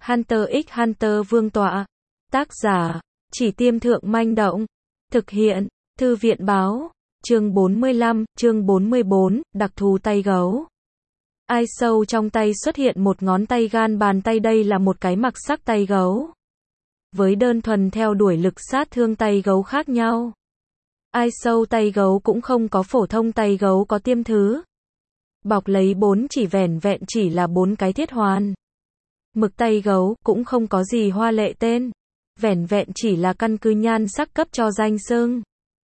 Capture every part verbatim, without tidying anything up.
Hunter x Hunter Vương tọa. Tác giả, Chỉ Tiêm Thượng Manh Động. Thực hiện, Thư viện báo. Chương bốn mươi lăm, chương bốn mươi bốn, đặc thù tay gấu. Ai sâu trong tay xuất hiện một ngón tay gan bàn tay, đây là một cái mặc sắc tay gấu. Với đơn thuần theo đuổi lực sát thương tay gấu khác nhau. Ai sâu tay gấu cũng không có phổ thông tay gấu có tiêm thứ. Bọc lấy bốn chỉ vẻn vẹn chỉ là bốn cái thiết hoàn. Mực tay gấu cũng không có gì hoa lệ tên. Vẻn vẹn chỉ là căn cứ nhan sắc cấp cho danh xưng.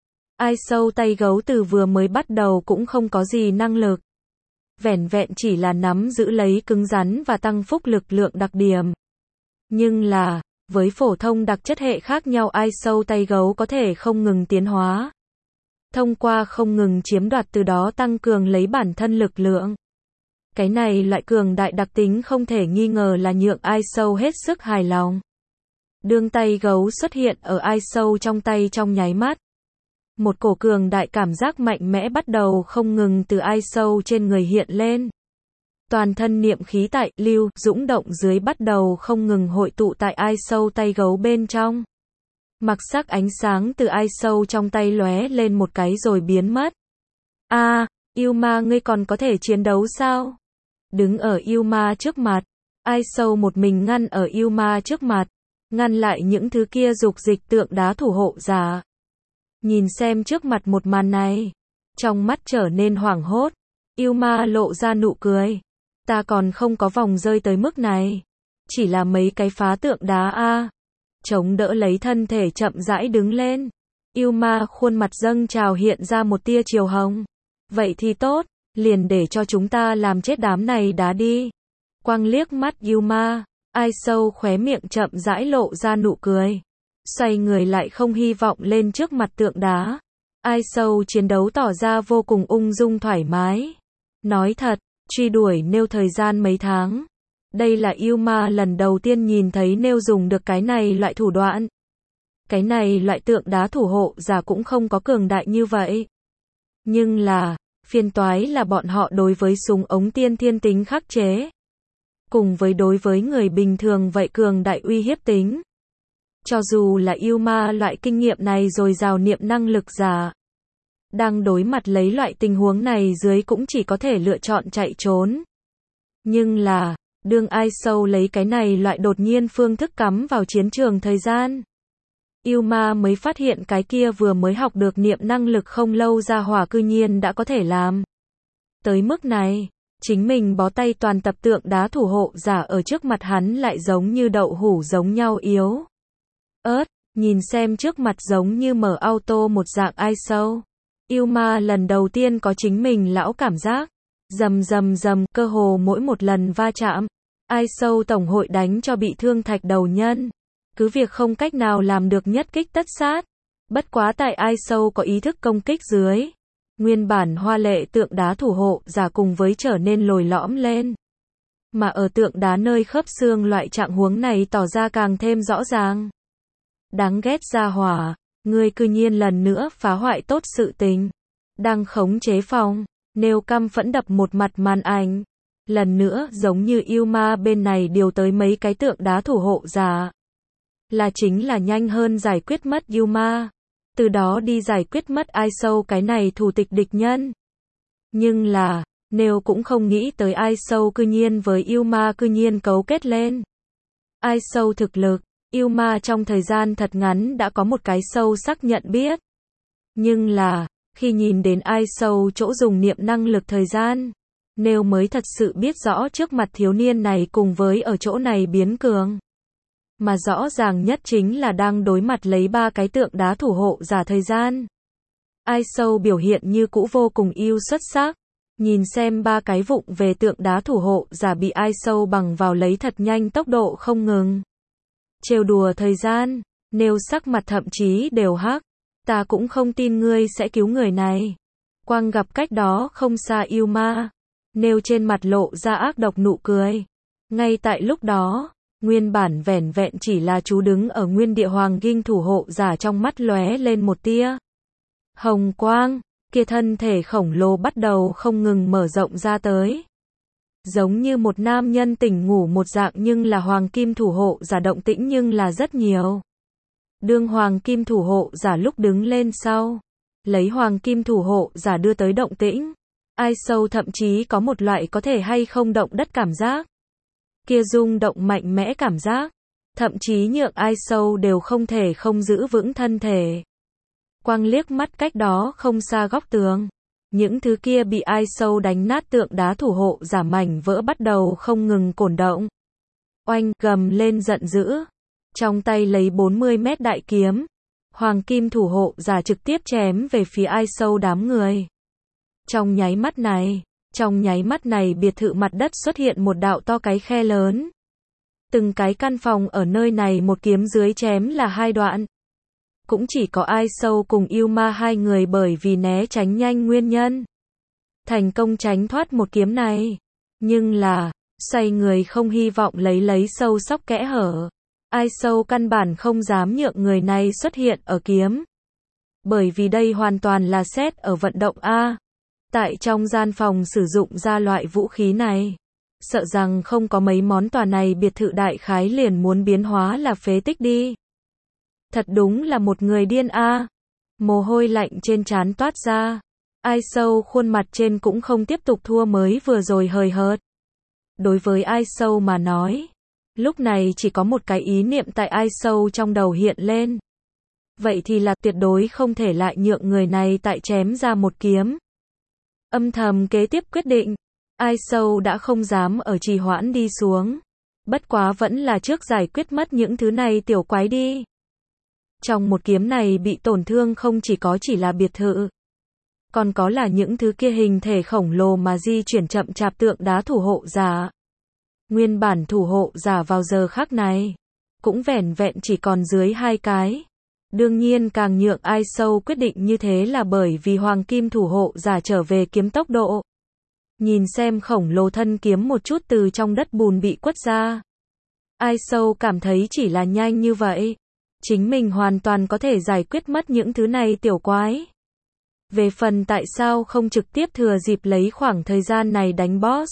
Ai sâu tay gấu từ vừa mới bắt đầu cũng không có gì năng lực. Vẻn vẹn chỉ là nắm giữ lấy cứng rắn và tăng phúc lực lượng đặc điểm. Nhưng là, với phổ thông đặc chất hệ khác nhau, ai sâu tay gấu có thể không ngừng tiến hóa. Thông qua không ngừng chiếm đoạt, từ đó tăng cường lấy bản thân lực lượng. Cái này loại cường đại đặc tính không thể nghi ngờ là nhượng ai sâu hết sức hài lòng. Đương tay gấu xuất hiện ở ai sâu trong tay trong nháy mắt. Một cổ cường đại cảm giác mạnh mẽ bắt đầu không ngừng từ ai sâu trên người hiện lên. Toàn thân niệm khí tại lưu dũng động dưới bắt đầu không ngừng hội tụ tại ai sâu tay gấu bên trong. Mặc sắc ánh sáng từ ai sâu trong tay lóe lên một cái rồi biến mất. A, à, yêu ma, ngươi còn có thể chiến đấu sao? Đứng ở yêu ma trước mặt, ai sâu một mình ngăn ở yêu ma trước mặt, ngăn lại những thứ kia dục dịch tượng đá thủ hộ giả. Nhìn xem trước mặt một màn này, trong mắt trở nên hoảng hốt, yêu ma lộ ra nụ cười. Ta còn không có vòng rơi tới mức này, chỉ là mấy cái phá tượng đá a. À. Chống đỡ lấy thân thể chậm rãi đứng lên. Yêu ma khuôn mặt dâng trào hiện ra một tia chiều hồng. Vậy thì tốt, liền để cho chúng ta làm chết đám này đá đi. Quang liếc mắt yêu ma, ai sâu khóe miệng chậm rãi lộ ra nụ cười. Xoay người lại không hy vọng lên trước mặt tượng đá. Ai sâu chiến đấu tỏ ra vô cùng ung dung thoải mái. Nói thật, truy đuổi nêu thời gian mấy tháng. Đây là yêu ma lần đầu tiên nhìn thấy nêu dùng được cái này loại thủ đoạn. Cái này loại tượng đá thủ hộ giả cũng không có cường đại như vậy. Nhưng là, phiền toái là bọn họ đối với súng ống tiên thiên tính khắc chế. Cùng với đối với người bình thường vậy cường đại uy hiếp tính. Cho dù là yêu ma loại kinh nghiệm này rồi dào niệm năng lực giả. Đang đối mặt lấy loại tình huống này dưới cũng chỉ có thể lựa chọn chạy trốn. Nhưng là, đương ai sâu lấy cái này loại đột nhiên phương thức cắm vào chiến trường thời gian. Yêu ma mới phát hiện cái kia vừa mới học được niệm năng lực không lâu ra hỏa cư nhiên đã có thể làm. Tới mức này, chính mình bó tay toàn tập tượng đá thủ hộ giả ở trước mặt hắn lại giống như đậu hũ giống nhau yếu. Ớt, nhìn xem trước mặt giống như mở auto một dạng ai sâu. Yêu ma lần đầu tiên có chính mình lão cảm giác. Rầm rầm rầm, cơ hồ mỗi một lần va chạm, ai sâu tổng hội đánh cho bị thương thạch đầu nhân. Cứ việc không cách nào làm được nhất kích tất sát. Bất quá tại ai sâu có ý thức công kích dưới. Nguyên bản hoa lệ tượng đá thủ hộ giả cùng với trở nên lồi lõm lên. Mà ở tượng đá nơi khớp xương loại trạng huống này tỏ ra càng thêm rõ ràng. Đáng ghét gia hỏa, ngươi cư nhiên lần nữa phá hoại tốt sự tình. Đang khống chế phòng. Nêu căm phẫn đập một mặt màn ảnh. Lần nữa giống như yêu ma bên này điều tới mấy cái tượng đá thủ hộ giả. Là chính là nhanh hơn giải quyết mất yêu ma. Từ đó đi giải quyết mất ai sâu cái này thù tịch địch nhân. Nhưng là, Nêu cũng không nghĩ tới ai sâu cư nhiên với yêu ma cư nhiên cấu kết lên. Ai sâu thực lực, yêu ma trong thời gian thật ngắn đã có một cái sâu sắc nhận biết. Nhưng là, khi nhìn đến ai sâu chỗ dùng niệm năng lực thời gian, Nêu mới thật sự biết rõ trước mặt thiếu niên này cùng với ở chỗ này biến cường. Mà rõ ràng nhất chính là đang đối mặt lấy ba cái tượng đá thủ hộ giả thời gian. Ai sâu biểu hiện như cũ vô cùng yêu xuất sắc. Nhìn xem ba cái vụng về tượng đá thủ hộ giả bị ai sâu bằng vào lấy thật nhanh tốc độ không ngừng. Trêu đùa thời gian, Nêu sắc mặt thậm chí đều hắc. Ta cũng không tin ngươi sẽ cứu người này. Quang gặp cách đó không xa yêu ma. Nêu trên mặt lộ ra ác độc nụ cười. Ngay tại lúc đó, nguyên bản vẻn vẹn chỉ là chú đứng ở nguyên địa hoàng kinh thủ hộ giả trong mắt lóe lên một tia hồng quang, kia thân thể khổng lồ bắt đầu không ngừng mở rộng ra tới. Giống như một nam nhân tỉnh ngủ một dạng, nhưng là hoàng kim thủ hộ giả động tĩnh nhưng là rất nhiều. Đương hoàng kim thủ hộ giả lúc đứng lên sau, lấy hoàng kim thủ hộ giả đưa tới động tĩnh, ai sâu thậm chí có một loại có thể hay không động đất cảm giác. Kia rung động mạnh mẽ cảm giác, thậm chí nhượng ai sâu đều không thể không giữ vững thân thể. Quang liếc mắt cách đó không xa góc tường, những thứ kia bị ai sâu đánh nát tượng đá thủ hộ giả mảnh vỡ bắt đầu không ngừng cổn động. Oanh, gầm lên giận dữ, trong tay lấy bốn mươi mét đại kiếm, hoàng kim thủ hộ giả trực tiếp chém về phía ai sâu đám người. Trong nháy mắt này, trong nháy mắt này biệt thự mặt đất xuất hiện một đạo to cái khe lớn. Từng cái căn phòng ở nơi này một kiếm dưới chém là hai đoạn. Cũng chỉ có ai sâu cùng yêu ma hai người bởi vì né tránh nhanh nguyên nhân, thành công tránh thoát một kiếm này. Nhưng là, xoay người không hy vọng lấy lấy sâu sóc kẽ hở. Ai sâu căn bản không dám nhượng người này xuất hiện ở kiếm. Bởi vì đây hoàn toàn là xét ở vận động A. Tại trong gian phòng sử dụng ra loại vũ khí này, sợ rằng không có mấy món tòa này biệt thự đại khái liền muốn biến hóa là phế tích đi. Thật đúng là một người điên A. Mồ hôi lạnh trên trán toát ra. Ai sâu khuôn mặt trên cũng không tiếp tục thua mới vừa rồi hời hợt. Đối với ai sâu mà nói, lúc này chỉ có một cái ý niệm tại ai sâu trong đầu hiện lên. Vậy thì là tuyệt đối không thể lại nhượng người này tại chém ra một kiếm. Âm thầm kế tiếp quyết định, ai sâu đã không dám ở trì hoãn đi xuống. Bất quá vẫn là trước giải quyết mất những thứ này tiểu quái đi. Trong một kiếm này bị tổn thương không chỉ có chỉ là biệt thự, còn có là những thứ kia hình thể khổng lồ mà di chuyển chậm chạp tượng đá thủ hộ giả. Nguyên bản thủ hộ giả vào giờ khắc này, cũng vẻn vẹn chỉ còn dưới hai cái. Đương nhiên càng nhượng ai sâu quyết định như thế là bởi vì hoàng kim thủ hộ giả trở về kiếm tốc độ. Nhìn xem khổng lồ thân kiếm một chút từ trong đất bùn bị quất ra. Ai sâu cảm thấy chỉ là nhanh như vậy, chính mình hoàn toàn có thể giải quyết mất những thứ này tiểu quái. Về phần tại sao không trực tiếp thừa dịp lấy khoảng thời gian này đánh boss,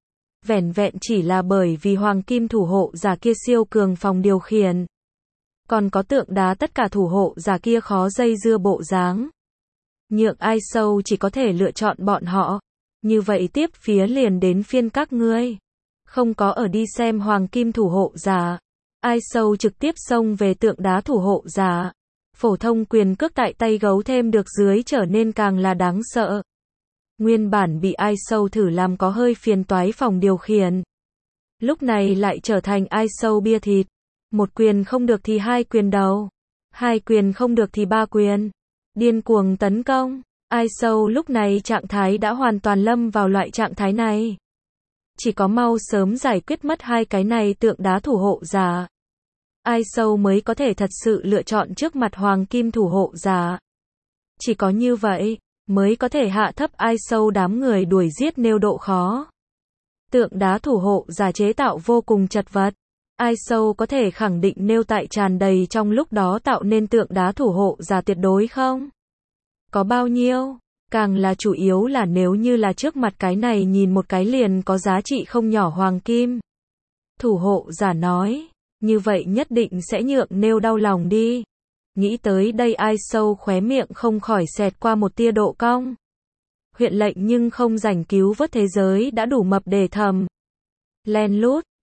vẻn vẹn chỉ là bởi vì hoàng kim thủ hộ giả kia siêu cường phòng điều khiển. Còn có tượng đá tất cả thủ hộ giả kia khó dây dưa bộ dáng. Nhượng ai sâu chỉ có thể lựa chọn bọn họ. Như vậy tiếp phía liền đến phiên các ngươi. Không có ở đi xem hoàng kim thủ hộ giả. Ai sâu trực tiếp xông về tượng đá thủ hộ giả. Phổ thông quyền cước tại tay gấu thêm được dưới trở nên càng là đáng sợ. Nguyên bản bị ai sâu thử làm có hơi phiền toái phòng điều khiển. Lúc này lại trở thành ai sâu bia thịt. Một quyền không được thì hai quyền đầu. Hai quyền không được thì ba quyền. Điên cuồng tấn công. Ai sâu lúc này trạng thái đã hoàn toàn lâm vào loại trạng thái này. Chỉ có mau sớm giải quyết mất hai cái này tượng đá thủ hộ giả. Ai sâu mới có thể thật sự lựa chọn trước mặt hoàng kim thủ hộ giả. Chỉ có như vậy, mới có thể hạ thấp ai sâu đám người đuổi giết nêu độ khó. Tượng đá thủ hộ giả chế tạo vô cùng chật vật. Ai sâu có thể khẳng định nêu tại tràn đầy trong lúc đó tạo nên tượng đá thủ hộ giả tuyệt đối không? Có bao nhiêu? Càng là chủ yếu là nếu như là trước mặt cái này nhìn một cái liền có giá trị không nhỏ hoàng kim. Thủ hộ giả nói, như vậy nhất định sẽ nhượng nêu đau lòng đi. Nghĩ tới đây ai sâu khóe miệng không khỏi xẹt qua một tia độ cong. Huyện lệnh nhưng không rảnh cứu vớt thế giới đã đủ mập để thầm. Len lút,